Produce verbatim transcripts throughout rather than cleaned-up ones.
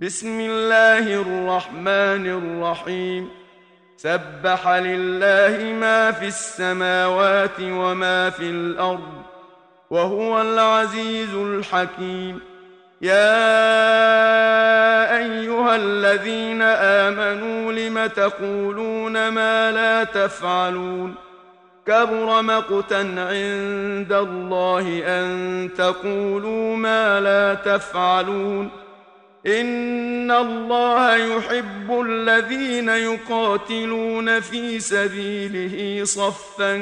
بسم الله الرحمن الرحيم. سبح لله ما في السماوات وما في الأرض وهو العزيز الحكيم. يا أيها الذين آمنوا لم تقولون ما لا تفعلون؟ كبر مقتا عند الله أن تقولوا ما لا تفعلون. إن الله يحب الذين يقاتلون في سبيله صفا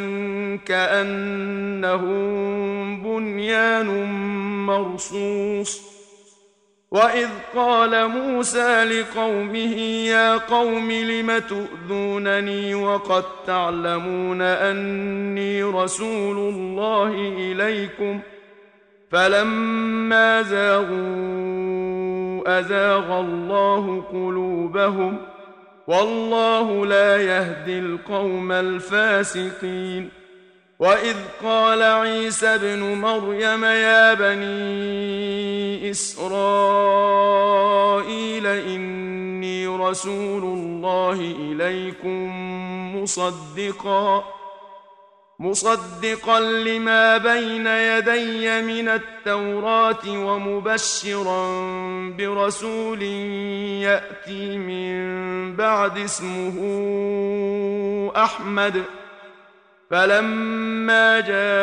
كأنهم بنيان مرصوص. وإذ قال موسى لقومه يا قوم لم تؤذونني وقد تعلمون أني رسول الله إليكم فلما زاغوا أزاغ الله قلوبهم والله لا يهدي القوم الفاسقين. وإذ قال عيسى ابن مريم يا بني إسرائيل إني رسول الله إليكم مصدقا مصدقا لما بين يدي من التوراة ومبشرا برسول يأتي من بعد اسمه أحمد. فلما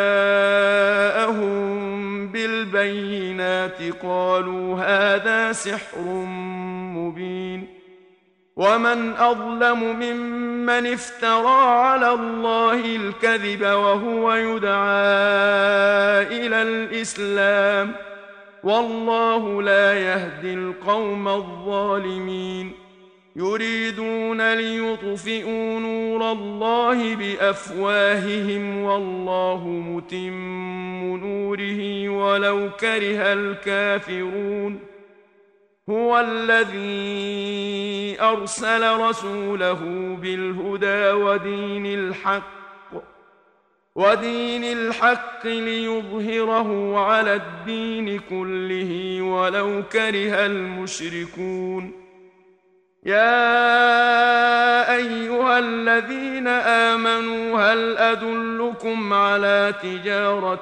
جاءهم بالبينات قالوا هذا سحر مبين. ومن أظلم ممن افترى على الله الكذب وهو يدعى إلى الإسلام والله لا يهدي القوم الظالمين. يريدون ليطفئوا نور الله بأفواههم والله متم نوره ولو كره الكافرون. هو الذي أرسل رسوله بالهدى ودين الحق ودين الحق ليظهره على الدين كله ولو كره المشركون. يا أيها الذين آمنوا هل أدلكم على تجارة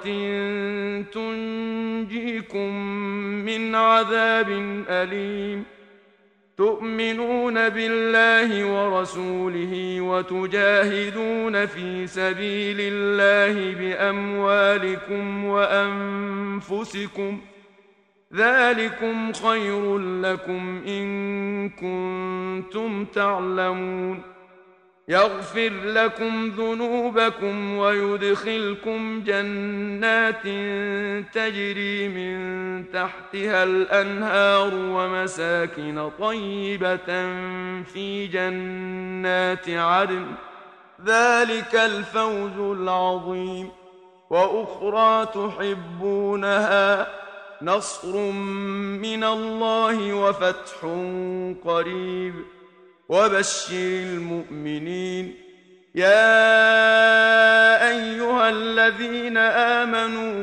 تنجيكم من عذاب أليم؟ تؤمنون بالله ورسوله وتجاهدون في سبيل الله بأموالكم وأنفسكم ذلكم خير لكم إن كنتم تعلمون. يغفر لكم ذنوبكم ويدخلكم جنات تجري من تحتها الأنهار ومساكن طيبة في جنات عدن ذلك الفوز العظيم. وأخرى تحبونها نصر من الله وفتح قريب وبشر المؤمنين. يا أيها الذين آمنوا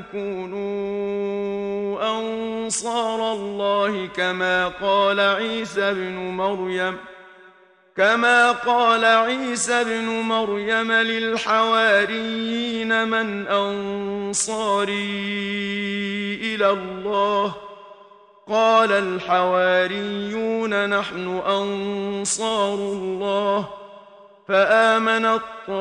كونوا أنصار الله كما قال عيسى ابن مريم كما قال عيسى ابن مريم للحواريين من أنصاري إلى الله؟ قال الحواريون نحن أنصار الله. فآمنت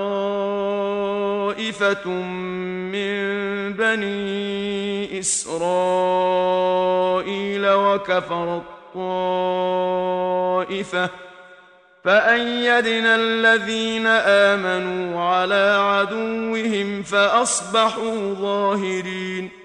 طائفة من بني إسرائيل وكفرت طائفة فأيدنا الذين آمنوا على عدوهم فأصبحوا ظاهرين.